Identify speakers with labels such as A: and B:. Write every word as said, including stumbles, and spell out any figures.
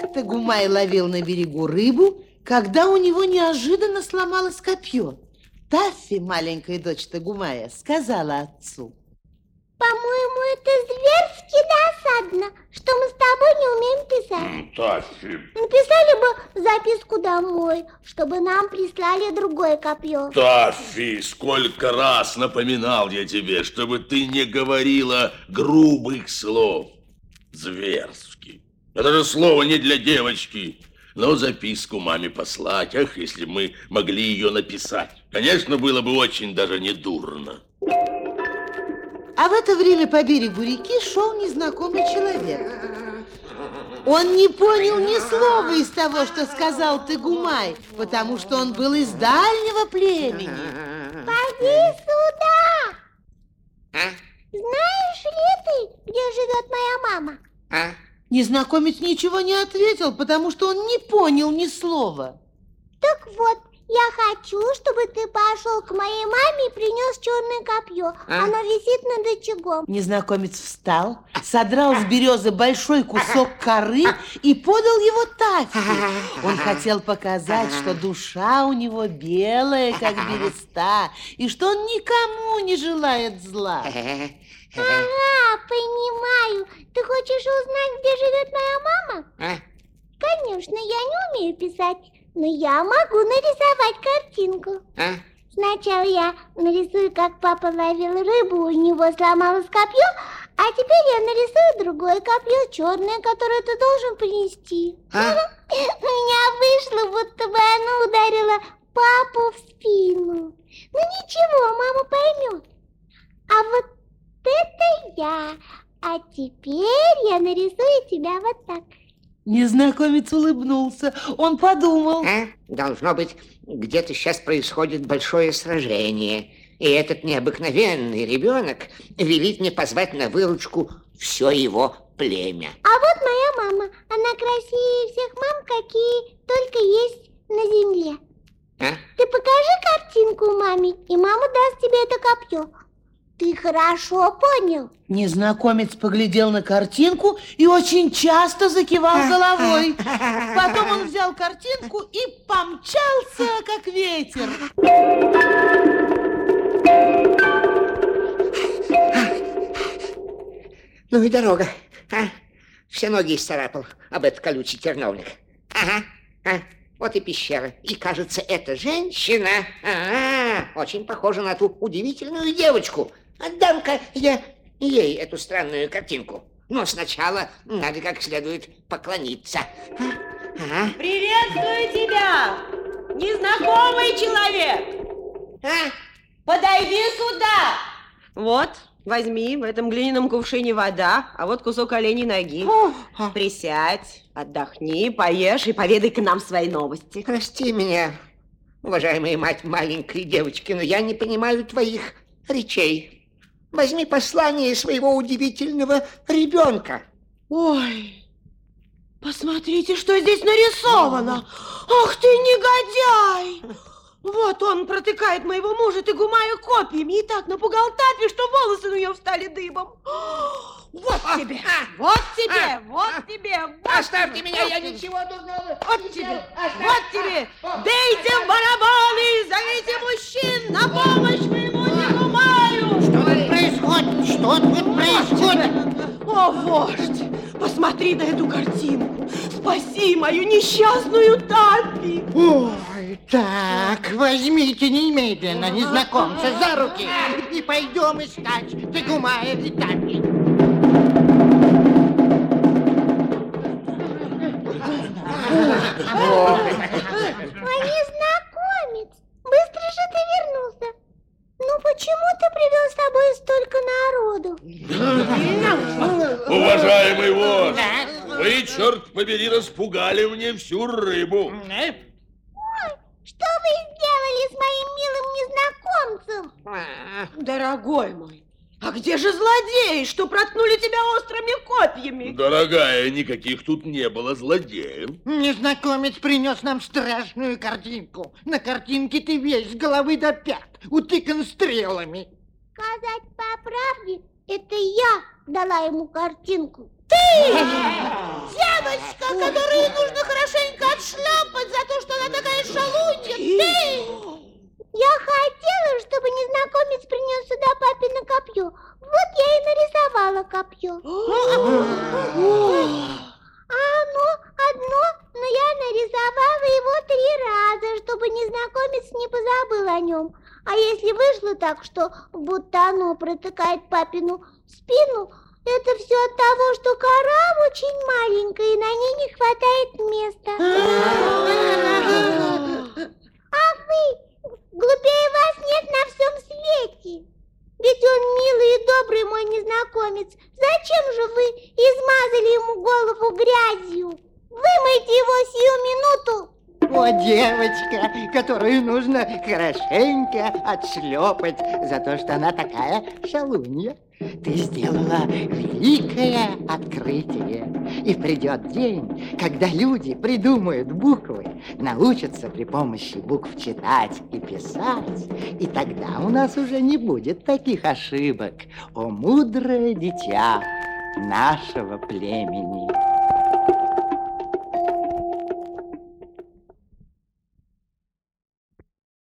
A: Тагумай ловил на берегу рыбу, когда у него неожиданно сломалось копье. Таффи, маленькая дочь Тагумая, сказала отцу:
B: по-моему, это зверски досадно, что мы с тобой не умеем писать.
C: Таффи.
B: Написали бы записку домой, чтобы нам прислали другое копье.
C: Таффи, сколько раз напоминал я тебе, чтобы ты не говорила грубых слов. Зверски. Это же слово не для девочки. Но записку маме послать, ах, если мы могли ее написать. Конечно, было бы очень даже недурно.
A: А в это время по берегу реки шел незнакомый человек. Он не понял ни слова из того, что сказал Тагумай, потому что он был из дальнего племени.
B: Поди сюда! А? Знаешь ли ты, где живет моя мама?
A: А? Незнакомец ничего не ответил, потому что он не понял ни слова.
B: Так вот, я хочу, чтобы ты пошел к моей маме и принес черное копье. А? Оно висит над очагом.
A: Незнакомец встал, содрал с березы большой кусок коры и подал его Таффи. Он хотел показать, что душа у него белая, как береста, и что он никому не желает зла.
B: Ага, понимаю. Ты хочешь узнать, где живет моя мама? А? Конечно, я не умею писать, но я могу нарисовать картинку. А? Сначала я нарисую, как папа ловил рыбу, у него сломалось копье, а теперь я нарисую другое копье, черное, которое ты должен принести. А? У меня вышло, будто бы оно ударило папу в спину. Ну ничего, мама поймет. А вот это я. А теперь я нарисую тебя вот так.
A: Незнакомец улыбнулся. Он подумал.
D: А? Должно быть, где-то сейчас происходит большое сражение. И этот необыкновенный ребенок велит мне позвать на выручку все его племя.
B: А вот моя мама. Она красивее всех мам, какие только есть на земле. А? Ты покажи картинку маме, и мама даст тебе это копье. Ты хорошо понял?
A: Незнакомец поглядел на картинку и очень часто закивал головой. Потом он взял картинку и помчался, как ветер.
D: Ну и дорога. А? Все ноги исцарапал об этот колючий терновник. Ага. А? Вот и пещера. И, кажется, эта женщина а-а, очень похожа на ту удивительную девочку. Отдам-ка я ей эту странную картинку. Но сначала надо как следует поклониться.
E: А? Приветствую тебя, незнакомый человек. А? Подойди сюда. Вот, возьми, в этом глиняном кувшине вода, а вот кусок оленей ноги. О, присядь, отдохни, поешь и поведай-ка нам свои новости.
D: Прости меня, уважаемая мать маленькой девочки, но я не понимаю твоих речей. Возьми послание своего удивительного ребенка.
E: Ой, посмотрите, что здесь нарисовано. Ах ты, негодяй! Вот он протыкает моего мужа Тагумая копьями и так напугал Таффи, что волосы у нее встали дыбом. Вот тебе, вот тебе, вот тебе. Вот
D: Оставьте
E: тебе,
D: меня,
E: вот
D: я
E: тебе.
D: ничего дурного.
E: Вот тебе, вот тебе. Бейте в барабаны, зовите мужчин на помощь моему Тагумаю.
D: Что тут происходит? Что тут происходит?
E: О, вождь, посмотри на эту картинку. Спаси мою несчастную Таффи.
F: Ой, так, возьмите немедленно незнакомца за руки и пойдем искать Тагумая и Таффи.
B: А незнакомец, быстро же ты вернулся. Ну почему ты привел с собой столько народу?
C: Уважаемый вождь, вы, черт побери, распугали мне всю рыбу.
B: Ой, что вы сделали с моим милым незнакомцем?
E: Дорогой мой, а где же злодеи, что проткнули тебя острыми копьями?
C: Дорогая, никаких тут не было злодеев.
F: Незнакомец принес нам страшную картинку. На картинке ты весь с головы до пят, утыкан стрелами.
B: Сказать по правде, это я дала ему картинку.
A: Ты! Девочка, которую нужно хорошенько отшлепать за то, что она такая шалунья! Ты!
B: Я хотела, чтобы незнакомец принес сюда папино копье. Вот я и нарисовала копье. А оно одно, но я нарисовала его три раза, чтобы незнакомец не позабыл о нем. А если вышло так, что будто оно протыкает папину спину, это все от того, что кора очень маленькая, и на ней не хватает места. А вы, глупее вас нет на всем свете. Ведь он милый и добрый, мой незнакомец. Зачем же вы измазали ему голову грязью? Вымойте его сию минуту.
F: О, девочка, которую нужно хорошенько отшлепать за то, что она такая шалунья. Ты сделала великое открытие. И придет день, когда люди придумают буквы, научатся при помощи букв читать и писать, и тогда у нас уже не будет таких ошибок. О, мудрое дитя нашего племени!